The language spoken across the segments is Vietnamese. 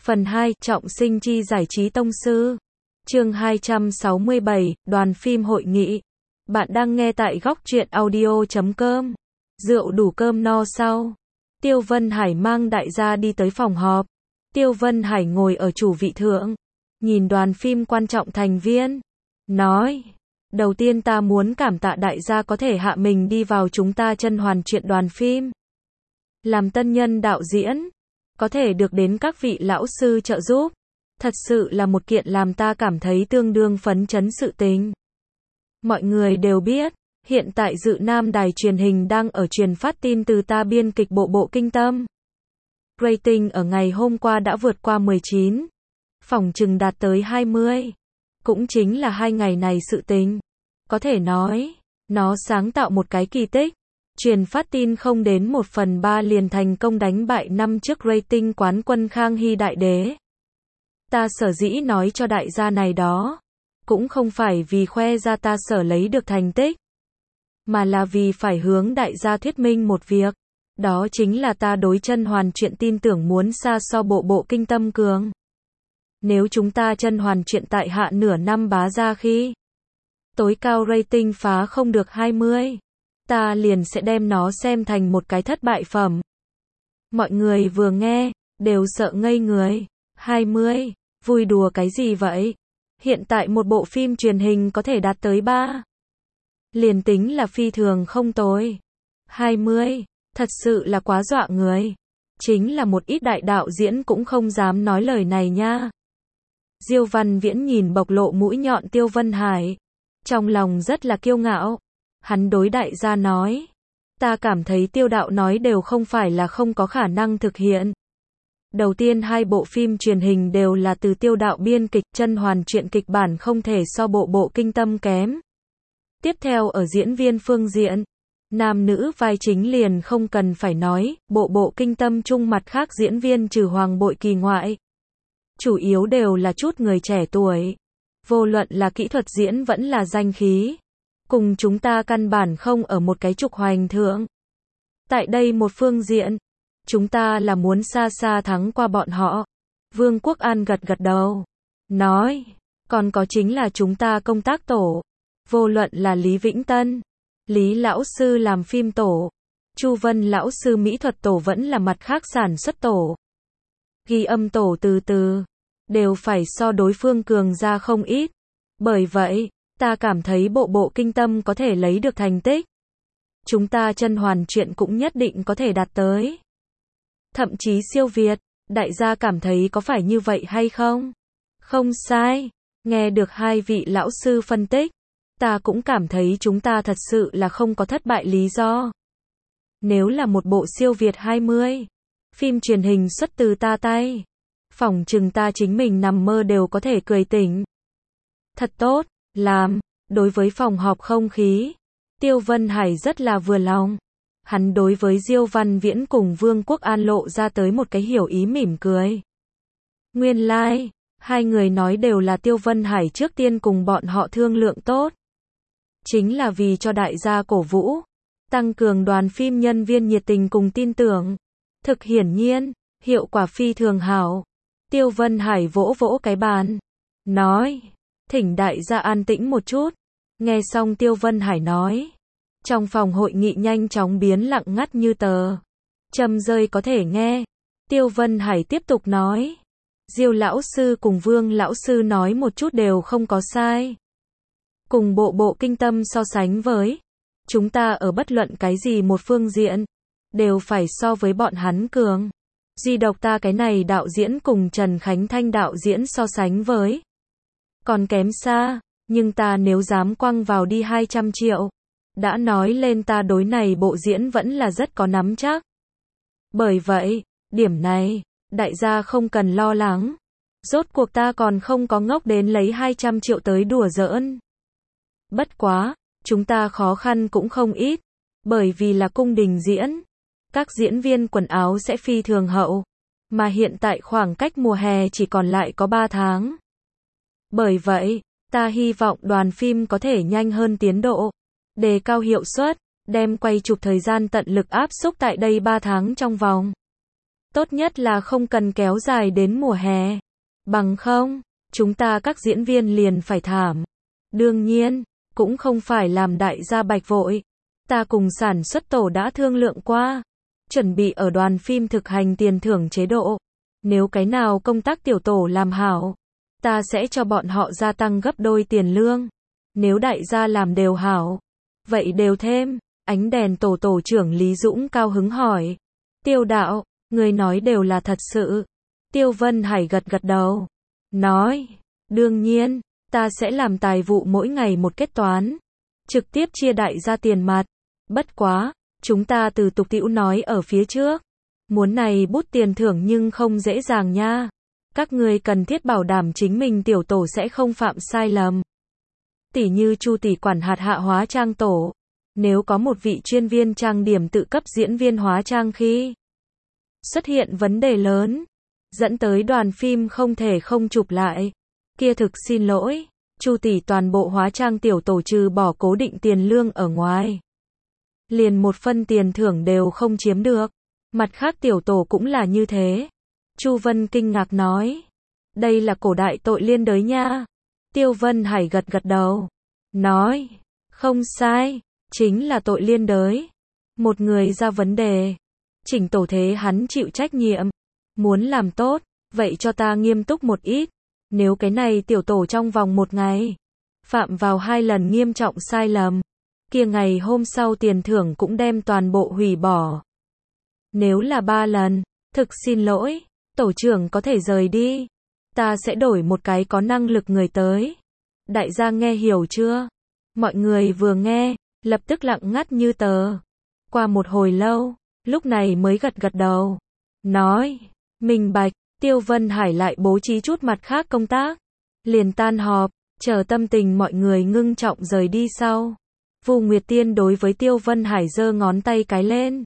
Phần 2, trọng sinh chi giải trí tông sư. Chương 267, đoàn phim hội nghị. Bạn đang nghe tại góc truyện audio.com. Rượu đủ cơm no sau. Tiêu Vân Hải mang đại gia đi tới phòng họp. Tiêu Vân Hải ngồi ở chủ vị thượng, nhìn đoàn phim quan trọng thành viên, nói: đầu tiên ta muốn cảm tạ đại gia có thể hạ mình đi vào chúng ta Chân Hoàn truyện đoàn phim. Làm tân nhân đạo diễn, có thể được đến các vị lão sư trợ giúp, thật sự là một kiện làm ta cảm thấy tương đương phấn chấn sự tình. Mọi người đều biết, hiện tại Dự Nam đài truyền hình đang ở truyền phát tin từ ta biên kịch Bộ Kinh Tâm. Rating ở ngày hôm qua đã vượt qua 19, phỏng chừng đạt tới 20. Cũng chính là 2 ngày này sự tình. Có thể nói, nó sáng tạo một cái kỳ tích. Truyền phát tin không đến 1/3 liền thành công đánh bại năm trước rating quán quân Khang Hy Đại Đế. Ta sở dĩ nói cho đại gia này đó, cũng không phải vì khoe ra ta sở lấy được thành tích, mà là vì phải hướng đại gia thuyết minh một việc. Đó chính là ta đối Chân Hoàn truyện tin tưởng muốn xa so Bộ Kinh Tâm cường. Nếu chúng ta Chân Hoàn truyện tại hạ nửa năm bá ra khi tối cao rating phá không được 20, ta liền sẽ đem nó xem thành một cái thất bại phẩm. Mọi người vừa nghe, đều sợ ngây người. 20, vui đùa cái gì vậy? Hiện tại một bộ phim truyền hình có thể đạt tới 3. Liền tính là phi thường không tồi. 20, thật sự là quá dọa người. Chính là một ít đại đạo diễn cũng không dám nói lời này nha. Diêu Văn Viễn nhìn bộc lộ mũi nhọn Tiêu Vân Hải, trong lòng rất là kiêu ngạo. Hắn đối đại gia nói: ta cảm thấy Tiêu đạo nói đều không phải là không có khả năng thực hiện. Đầu tiên 2 bộ phim truyền hình đều là từ Tiêu đạo biên kịch, Chân Hoàn truyện kịch bản không thể so Bộ Kinh Tâm kém. Tiếp theo ở diễn viên phương diện, nam nữ vai chính liền không cần phải nói, Bộ Kinh Tâm chung mặt khác diễn viên trừ Hoàng Bội Kỳ ngoại, chủ yếu đều là chút người trẻ tuổi. Vô luận là kỹ thuật diễn vẫn là danh khí, cùng chúng ta căn bản không ở một cái trục hoành thượng. Tại đây một phương diện, chúng ta là muốn xa xa thắng qua bọn họ. Vương Quốc An gật gật đầu, nói: còn có chính là chúng ta công tác tổ. Vô luận là Lý Vĩnh Tân, Lý lão sư làm phim tổ, Chu Vân lão sư mỹ thuật tổ vẫn là mặt khác sản xuất tổ, ghi âm tổ từ đều phải so đối phương cường ra không ít. Bởi vậy, ta cảm thấy Bộ Kinh Tâm có thể lấy được thành tích, chúng ta Chân Hoàn truyện cũng nhất định có thể đạt tới. Thậm chí siêu việt, đại gia cảm thấy có phải như vậy hay không? Không sai, nghe được 2 vị lão sư phân tích, ta cũng cảm thấy chúng ta thật sự là không có thất bại lý do. Nếu là một bộ siêu việt 20, phim truyền hình xuất từ ta tay, phỏng chừng ta chính mình nằm mơ đều có thể cười tỉnh. Thật tốt, làm. Đối với phòng họp không khí, Tiêu Vân Hải rất là vừa lòng. Hắn đối với Diêu Văn Viễn cùng Vương Quốc An lộ ra tới một cái hiểu ý mỉm cười. Nguyên lai, 2 người nói đều là Tiêu Vân Hải trước tiên cùng bọn họ thương lượng tốt, chính là vì cho đại gia cổ vũ, tăng cường đoàn phim nhân viên nhiệt tình cùng tin tưởng. Thực hiển nhiên, hiệu quả phi thường hảo. Tiêu Vân Hải vỗ vỗ cái bàn, nói: thỉnh đại gia an tĩnh một chút. Nghe xong Tiêu Vân Hải nói, trong phòng hội nghị nhanh chóng biến lặng ngắt như tờ. Châm rơi có thể nghe. Tiêu Vân Hải tiếp tục nói: Diêu lão sư cùng Vương lão sư nói một chút đều không có sai. Cùng Bộ Kinh Tâm so sánh với, chúng ta ở bất luận cái gì một phương diện, đều phải so với bọn hắn cường. Duy độc ta cái này đạo diễn cùng Trần Khánh Thanh đạo diễn so sánh với, còn kém xa, nhưng ta nếu dám quăng vào đi 200 triệu, đã nói lên ta đối này bộ diễn vẫn là rất có nắm chắc. Bởi vậy, điểm này, đại gia không cần lo lắng. Rốt cuộc ta còn không có ngốc đến lấy 200 triệu tới đùa giỡn. Bất quá, chúng ta khó khăn cũng không ít, bởi vì là cung đình diễn. Các diễn viên quần áo sẽ phi thường hậu, mà hiện tại khoảng cách mùa hè chỉ còn lại có 3 tháng. Bởi vậy, ta hy vọng đoàn phim có thể nhanh hơn tiến độ, đề cao hiệu suất, đem quay chụp thời gian tận lực áp xúc tại đây 3 tháng trong vòng. Tốt nhất là không cần kéo dài đến mùa hè. Bằng không, chúng ta các diễn viên liền phải thảm. Đương nhiên, cũng không phải làm đại gia bạch vội. Ta cùng sản xuất tổ đã thương lượng qua. Chuẩn bị ở đoàn phim thực hành tiền thưởng chế độ. Nếu cái nào công tác tiểu tổ làm hảo, ta sẽ cho bọn họ gia tăng gấp đôi tiền lương. Nếu đại gia làm đều hảo, vậy đều thêm. Ánh đèn tổ tổ trưởng Lý Dũng cao hứng hỏi. Tiêu đạo, người nói đều là thật sự. Tiêu Vân Hải gật gật đầu. Nói, đương nhiên, ta sẽ làm tài vụ mỗi ngày một kết toán. Trực tiếp chia đại gia tiền mặt. Bất quá, chúng ta từ tục tĩu nói ở phía trước. Muốn này bút tiền thưởng nhưng không dễ dàng nha. Các người cần thiết bảo đảm chính mình tiểu tổ sẽ không phạm sai lầm. Tỉ như Chu tỷ quản hạt hạ hóa trang tổ. Nếu có một vị chuyên viên trang điểm tự cấp diễn viên hóa trang khi xuất hiện vấn đề lớn, dẫn tới đoàn phim không thể không chụp lại, kia thực xin lỗi, Chu tỷ toàn bộ hóa trang tiểu tổ trừ bỏ cố định tiền lương ở ngoài, liền một phân tiền thưởng đều không chiếm được. Mặt khác tiểu tổ cũng là như thế. Chu Vân kinh ngạc nói, đây là cổ đại tội liên đới nha. Tiêu Vân Hải gật gật đầu, nói, không sai, chính là tội liên đới. Một người ra vấn đề, chỉnh tổ thế hắn chịu trách nhiệm. Muốn làm tốt, vậy cho ta nghiêm túc một ít. Nếu cái này tiểu tổ trong vòng một ngày phạm vào 2 lần nghiêm trọng sai lầm, kia ngày hôm sau tiền thưởng cũng đem toàn bộ hủy bỏ. Nếu là 3 lần, thực xin lỗi, tổ trưởng có thể rời đi. Ta sẽ đổi một cái có năng lực người tới. Đại gia nghe hiểu chưa? Mọi người vừa nghe, lập tức lặng ngắt như tờ. Qua một hồi lâu, lúc này mới gật gật đầu. Nói, minh bạch. Tiêu Vân Hải lại bố trí chút mặt khác công tác. Liền tan họp, chờ tâm tình mọi người ngưng trọng rời đi sau. Vu Nguyệt Tiên đối với Tiêu Vân Hải giơ ngón tay cái lên.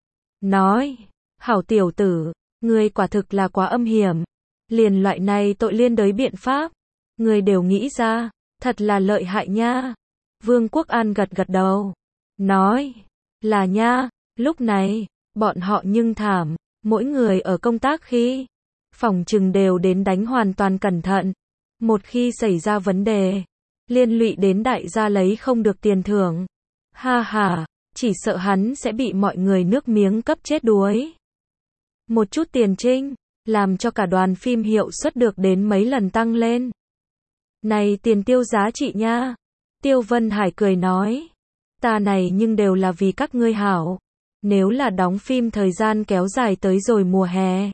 Nói, hảo tiểu tử, ngươi quả thực là quá âm hiểm. Liền loại này tội liên đới biện pháp, ngươi đều nghĩ ra, thật là lợi hại nha. Vương Quốc An gật gật đầu. Nói, là nha, lúc này, bọn họ nhưng thảm, mỗi người ở công tác khi phòng trừng đều đến đánh hoàn toàn cẩn thận. Một khi xảy ra vấn đề, liên lụy đến đại gia lấy không được tiền thưởng. Ha ha, chỉ sợ hắn sẽ bị mọi người nước miếng cấp chết đuối. Một chút tiền trinh, làm cho cả đoàn phim hiệu suất được đến mấy lần tăng lên. Này tiền tiêu giá trị nha. Tiêu Vân Hải cười nói. Ta này nhưng đều là vì các ngươi hảo. Nếu là đóng phim thời gian kéo dài tới rồi mùa hè.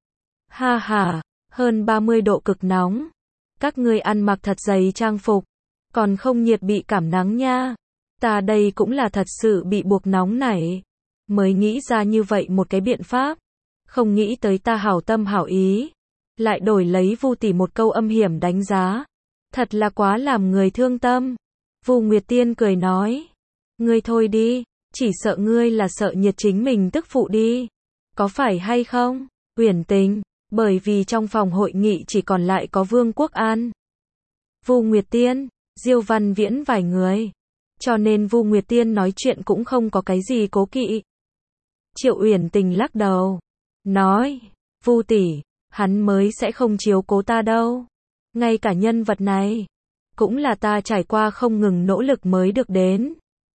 Ha ha, hơn 30 độ cực nóng. Các ngươi ăn mặc thật dày trang phục, còn không nhiệt bị cảm nắng nha. Ta đây cũng là thật sự bị buộc nóng nảy, mới nghĩ ra như vậy một cái biện pháp. Không nghĩ tới ta hảo tâm hảo ý, lại đổi lấy Vu tỷ một câu âm hiểm đánh giá. Thật là quá làm người thương tâm. Vu Nguyệt Tiên cười nói, ngươi thôi đi, chỉ sợ ngươi là sợ nhiệt chính mình tức phụ đi. Có phải hay không? Uyển Tình, bởi vì trong phòng hội nghị chỉ còn lại có Vương Quốc An, Vu Nguyệt Tiên, Diêu Văn Viễn vài người. Cho nên Vu Nguyệt Tiên nói chuyện cũng không có cái gì cố kỵ. Triệu Uyển Tình lắc đầu, nói, Vu tỷ, hắn mới sẽ không chiếu cố ta đâu. Ngay cả nhân vật này, cũng là ta trải qua không ngừng nỗ lực mới được đến.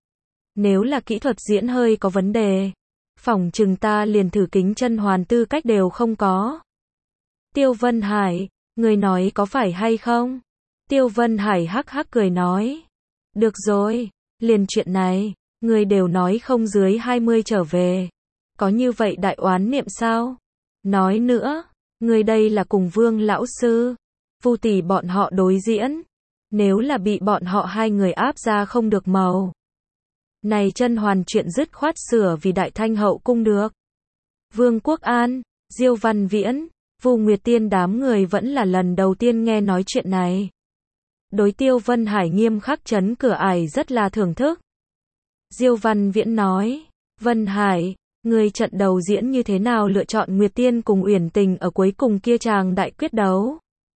Nếu là kỹ thuật diễn hơi có vấn đề, phỏng chừng ta liền thử kính chân hoàn tư cách đều không có. Tiêu Vân Hải, người nói có phải hay không? Tiêu Vân Hải hắc hắc cười nói, được rồi, liền chuyện này, người đều nói không dưới 20 trở về. Có như vậy đại oán niệm sao? Nói nữa, người đây là cùng Vương lão sư, Vu tỷ bọn họ đối diễn. Nếu là bị bọn họ hai người áp ra không được màu. Này chân hoàn chuyện dứt khoát sửa vì đại thanh hậu cung được. Vương Quốc An, Diêu Văn Viễn, Vu Nguyệt Tiên đám người vẫn là lần đầu tiên nghe nói chuyện này. Đối Tiêu Vân Hải nghiêm khắc trấn cửa ải rất là thưởng thức. Diêu Văn Viễn nói, Vân Hải, người trận đầu diễn như thế nào lựa chọn Nguyệt Tiên cùng Uyển Tình ở cuối cùng kia chàng đại quyết đấu?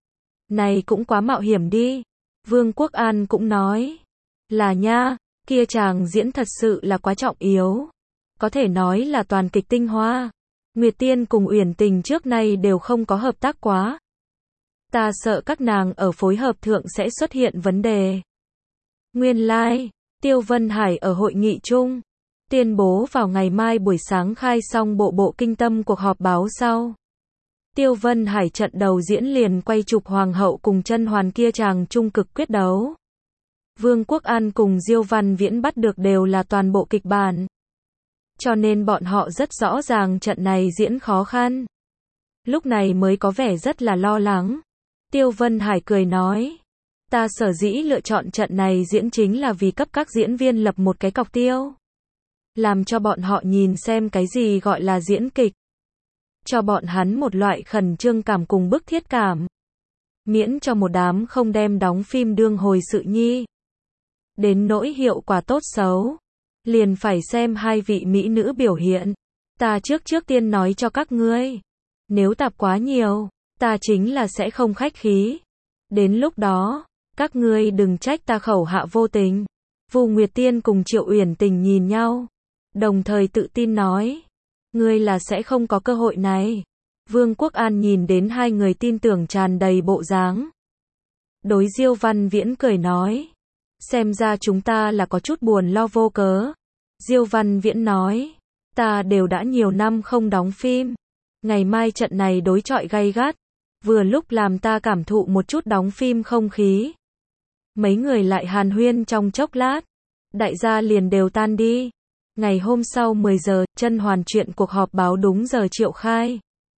Này cũng quá mạo hiểm đi. Vương Quốc An cũng nói, là nha, kia chàng diễn thật sự là quá trọng yếu. Có thể nói là toàn kịch tinh hoa. Nguyệt Tiên cùng Uyển Tình trước nay đều không có hợp tác quá. Ta sợ các nàng ở phối hợp thượng sẽ xuất hiện vấn đề. Nguyên lai, Tiêu Vân Hải ở hội nghị chung, tuyên bố vào ngày mai buổi sáng khai xong bộ kinh tâm cuộc họp báo sau. Tiêu Vân Hải trận đầu diễn liền quay chụp Hoàng hậu cùng Chân Hoàn kia chàng trung cực quyết đấu. Vương Quốc An cùng Diêu Văn Viễn bắt được đều là toàn bộ kịch bản. Cho nên bọn họ rất rõ ràng trận này diễn khó khăn. Lúc này mới có vẻ rất là lo lắng. Tiêu Vân Hải cười nói, ta sở dĩ lựa chọn trận này diễn chính là vì cấp các diễn viên lập một cái cọc tiêu. Làm cho bọn họ nhìn xem cái gì gọi là diễn kịch. Cho bọn hắn một loại khẩn trương cảm cùng bức thiết cảm. Miễn cho một đám không đem đóng phim đương hồi sự nhi. Đến nỗi hiệu quả tốt xấu, liền phải xem hai vị mỹ nữ biểu hiện. Ta trước tiên nói cho các ngươi, nếu tạp quá nhiều, ta chính là sẽ không khách khí. Đến lúc đó, các ngươi đừng trách ta khẩu hạ vô tình. Vu Nguyệt Tiên cùng Triệu Uyển Tình nhìn nhau, đồng thời tự tin nói, ngươi là sẽ không có cơ hội này. Vương Quốc An nhìn đến hai người tin tưởng tràn đầy bộ dáng. Đối Diêu Văn Viễn cười nói, xem ra chúng ta là có chút buồn lo vô cớ. Diêu Văn Viễn nói, ta đều đã nhiều năm không đóng phim. Ngày mai trận này đối chọi gay gắt, vừa lúc làm ta cảm thụ một chút đóng phim không khí. Mấy người lại hàn huyên trong chốc lát, đại gia liền đều tan đi. Ngày hôm sau 10 giờ, Chân Hoàn chuyện cuộc họp báo đúng giờ triệu khai.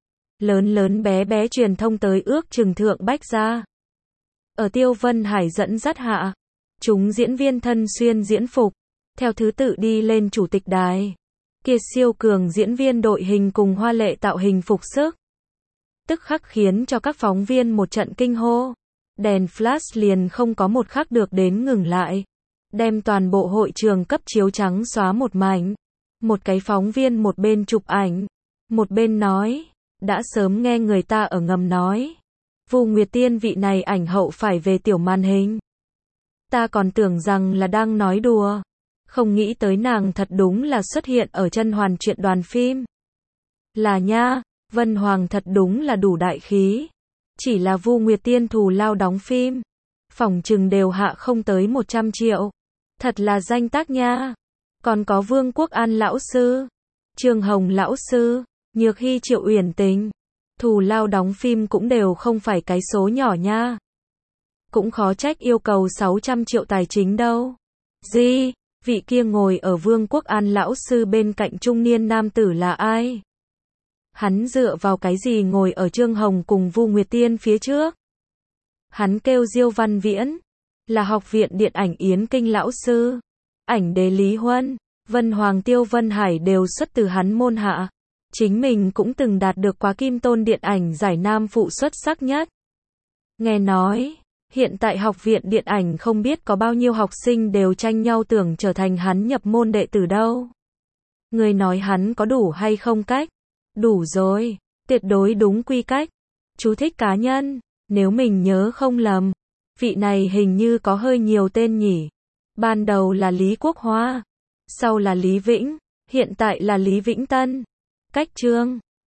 Lớn bé bé truyền thông tới ước chừng thượng bách gia. Ở Tiêu Vân Hải dẫn dắt hạ, chúng diễn viên thân xuyên diễn phục, theo thứ tự đi lên chủ tịch đài. Kia siêu cường diễn viên đội hình cùng hoa lệ tạo hình phục sức, tức khắc khiến cho các phóng viên một trận kinh hô. Đèn flash liền không có một khắc được đến ngừng lại, đem toàn bộ hội trường cấp chiếu trắng xóa một mảnh. Một cái phóng viên một bên chụp ảnh, một bên nói, đã sớm nghe người ta ở ngầm nói, Vu Nguyệt Tiên vị này ảnh hậu phải về tiểu màn hình. Ta còn tưởng rằng là đang nói đùa, không nghĩ tới nàng thật đúng là xuất hiện ở Chân Hoàn chuyện đoàn phim. Là nha, Vân Hoàng thật đúng là đủ đại khí. Chỉ là Vu Nguyệt Tiên thù lao đóng phim, phỏng chừng đều hạ không tới 100 triệu. Thật là danh tác nha. Còn có Vương Quốc An lão sư, Trương Hồng lão sư, Nhược Hy Triệu Uyển Tình, thù lao đóng phim cũng đều không phải cái số nhỏ nha. Cũng khó trách yêu cầu 600 triệu tài chính đâu. Gì? Vị kia ngồi ở Vương Quốc An lão sư bên cạnh trung niên nam tử là ai? Hắn dựa vào cái gì ngồi ở Trương Hồng cùng Vu Nguyệt Tiên phía trước? Hắn kêu Diêu Văn Viễn, là học viện điện ảnh Yến Kinh lão sư. Ảnh đế Lý Huân, Vân Hoàng Tiêu Vân Hải đều xuất từ hắn môn hạ. Chính mình cũng từng đạt được quá Kim Tôn điện ảnh giải nam phụ xuất sắc nhất. Nghe nói, hiện tại học viện điện ảnh không biết có bao nhiêu học sinh đều tranh nhau tưởng trở thành hắn nhập môn đệ tử đâu. Người nói hắn có đủ hay không cách? Đủ rồi, tuyệt đối đúng quy cách. Chú thích cá nhân, nếu mình nhớ không lầm, vị này hình như có hơi nhiều tên nhỉ. Ban đầu là Lý Quốc Hoa, sau là Lý Vĩnh, hiện tại là Lý Vĩnh Tân. Cách chương